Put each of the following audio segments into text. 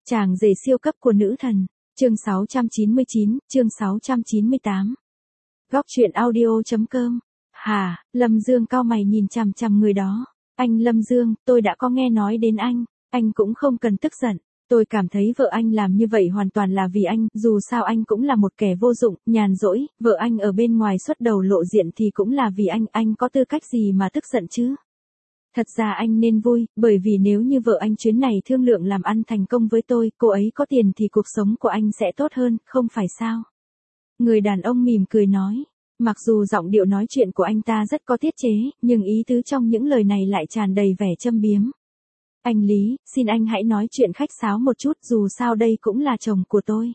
Chàng rể siêu cấp của nữ thần. Chương 699, chương 698. Góc truyện audio.com. Hà, Lâm Dương cau mày nhìn chằm chằm người đó. Anh Lâm Dương, tôi đã có nghe nói đến anh cũng không cần tức giận. Tôi cảm thấy vợ anh làm như vậy hoàn toàn là vì anh, dù sao anh cũng là một kẻ vô dụng, nhàn rỗi, vợ anh ở bên ngoài xuất đầu lộ diện thì cũng là vì anh có tư cách gì mà tức giận chứ? Thật ra anh nên vui, bởi vì nếu như vợ anh chuyến này thương lượng làm ăn thành công với tôi, cô ấy có tiền thì cuộc sống của anh sẽ tốt hơn, không phải sao? Người đàn ông mỉm cười nói. Mặc dù giọng điệu nói chuyện của anh ta rất có tiết chế, nhưng ý tứ trong những lời này lại tràn đầy vẻ châm biếm. Anh Lý, xin anh hãy nói chuyện khách sáo một chút, dù sao đây cũng là chồng của tôi.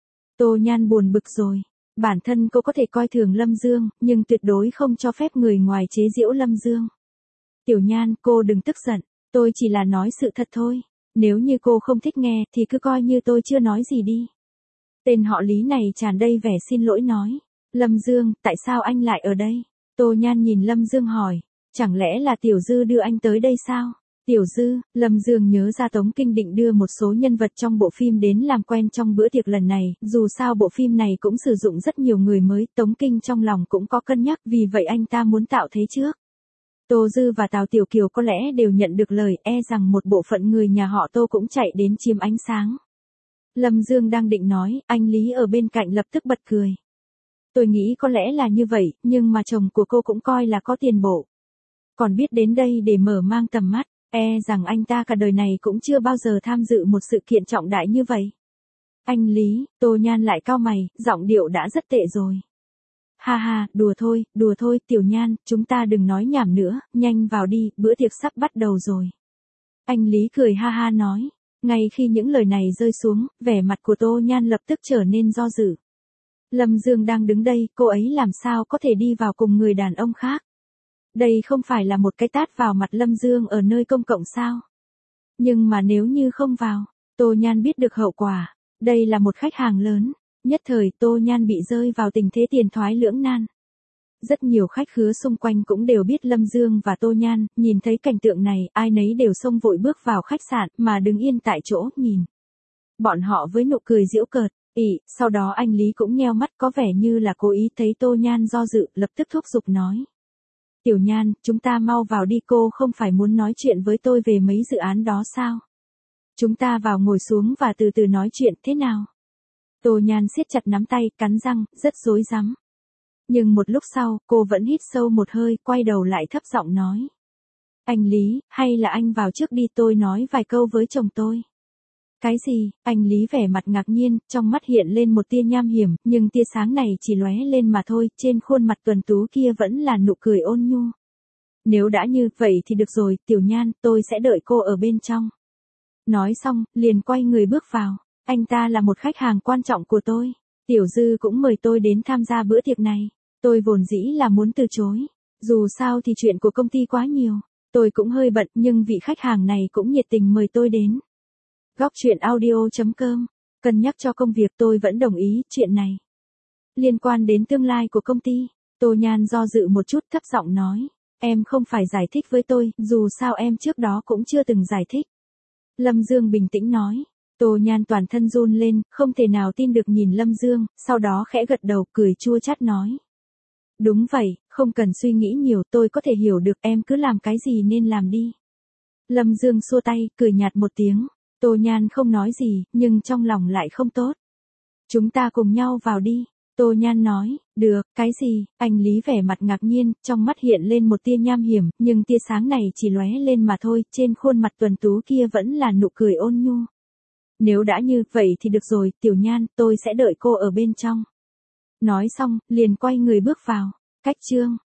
Tô Nhan buồn bực rồi. Bản thân cô có thể coi thường Lâm Dương, nhưng tuyệt đối không cho phép người ngoài chế giễu Lâm Dương. Tiểu Nhan, cô đừng tức giận, tôi chỉ là nói sự thật thôi. Nếu như cô không thích nghe, thì cứ coi như tôi chưa nói gì đi. Tên họ Lý này tràn đầy vẻ xin lỗi nói. Lâm Dương, tại sao anh lại ở đây? Tô Nhan nhìn Lâm Dương hỏi. Chẳng lẽ là Tiểu Dư đưa anh tới đây sao? Tiểu Dư, Lâm Dương nhớ ra Tống Kinh định đưa một số nhân vật trong bộ phim đến làm quen trong bữa tiệc lần này, dù sao bộ phim này cũng sử dụng rất nhiều người mới, Tống Kinh trong lòng cũng có cân nhắc, vì vậy anh ta muốn tạo thế trước. Tô Dư và Tào Tiểu Kiều có lẽ đều nhận được lời, rằng một bộ phận người nhà họ Tô cũng chạy đến chiếm ánh sáng. Lâm Dương đang định nói, anh Lý ở bên cạnh lập tức bật cười. Tôi nghĩ có lẽ là như vậy, nhưng mà chồng của cô cũng coi là có tiền bộ. Còn biết đến đây để mở mang tầm mắt, rằng anh ta cả đời này cũng chưa bao giờ tham dự một sự kiện trọng đại như vậy. Anh Lý, Tô Nhan lại cau mày, giọng điệu đã rất tệ rồi. Ha ha, đùa thôi, Tiểu Nhan, chúng ta đừng nói nhảm nữa, nhanh vào đi, bữa tiệc sắp bắt đầu rồi. Anh Lý cười ha ha nói. Ngay khi những lời này rơi xuống, vẻ mặt của Tô Nhan lập tức trở nên do dự. Lâm Dương đang đứng đây, cô ấy làm sao có thể đi vào cùng người đàn ông khác? Đây không phải là một cái tát vào mặt Lâm Dương ở nơi công cộng sao? Nhưng mà nếu như không vào, Tô Nhan biết được hậu quả. Đây là một khách hàng lớn. Nhất thời Tô Nhan bị rơi vào tình thế tiền thoái lưỡng nan. Rất nhiều khách khứa xung quanh cũng đều biết Lâm Dương và Tô Nhan, nhìn thấy cảnh tượng này, ai nấy đều xông vội bước vào khách sạn, mà đứng yên tại chỗ, nhìn. Bọn họ với nụ cười giễu cợt, sau đó anh Lý cũng nheo mắt có vẻ như là cố ý, thấy Tô Nhan do dự, lập tức thúc giục nói. Tiểu Nhan, chúng ta mau vào đi, cô không phải muốn nói chuyện với tôi về mấy dự án đó sao? Chúng ta vào ngồi xuống và từ từ nói chuyện, thế nào? Tô Nhan siết chặt nắm tay, cắn răng, rất rối rắm. Nhưng một lúc sau, cô vẫn hít sâu một hơi, quay đầu lại thấp giọng nói. Anh Lý, hay là anh vào trước đi, tôi nói vài câu với chồng tôi. Cái gì? Anh Lý vẻ mặt ngạc nhiên, trong mắt hiện lên một tia nham hiểm, nhưng tia sáng này chỉ lóe lên mà thôi, trên khuôn mặt tuấn tú kia vẫn là nụ cười ôn nhu. Nếu đã như vậy thì được rồi, Tiểu Nhan, tôi sẽ đợi cô ở bên trong. Nói xong, liền quay người bước vào. Anh ta là một khách hàng quan trọng của tôi. Tiểu Dư cũng mời tôi đến tham gia bữa tiệc này. Tôi vốn dĩ là muốn từ chối. Dù sao thì chuyện của công ty quá nhiều. Tôi cũng hơi bận, nhưng vị khách hàng này cũng nhiệt tình mời tôi đến. Góc truyện audio.com. Cân nhắc cho công việc, tôi vẫn đồng ý chuyện này. Liên quan đến tương lai của công ty, Tô Nhan do dự một chút, thấp giọng nói. Em không phải giải thích với tôi, dù sao em trước đó cũng chưa từng giải thích. Lâm Dương bình tĩnh nói. Tô Nhan toàn thân run lên, không thể nào tin được nhìn Lâm Dương, sau đó khẽ gật đầu, cười chua chát nói. Đúng vậy, không cần suy nghĩ nhiều, tôi có thể hiểu được, em cứ làm cái gì nên làm đi. Lâm Dương xua tay, cười nhạt một tiếng. Tô Nhan không nói gì, nhưng trong lòng lại không tốt. Chúng ta cùng nhau vào đi. Tô Nhan nói. Được, cái gì? Anh Lý vẻ mặt ngạc nhiên, trong mắt hiện lên một tia nham hiểm, nhưng tia sáng này chỉ lóe lên mà thôi, trên khuôn mặt tuấn tú kia vẫn là nụ cười ôn nhu. Nếu đã như vậy thì được rồi, Tiểu Nhan, tôi sẽ đợi cô ở bên trong. Nói xong, liền quay người bước vào. Cách chương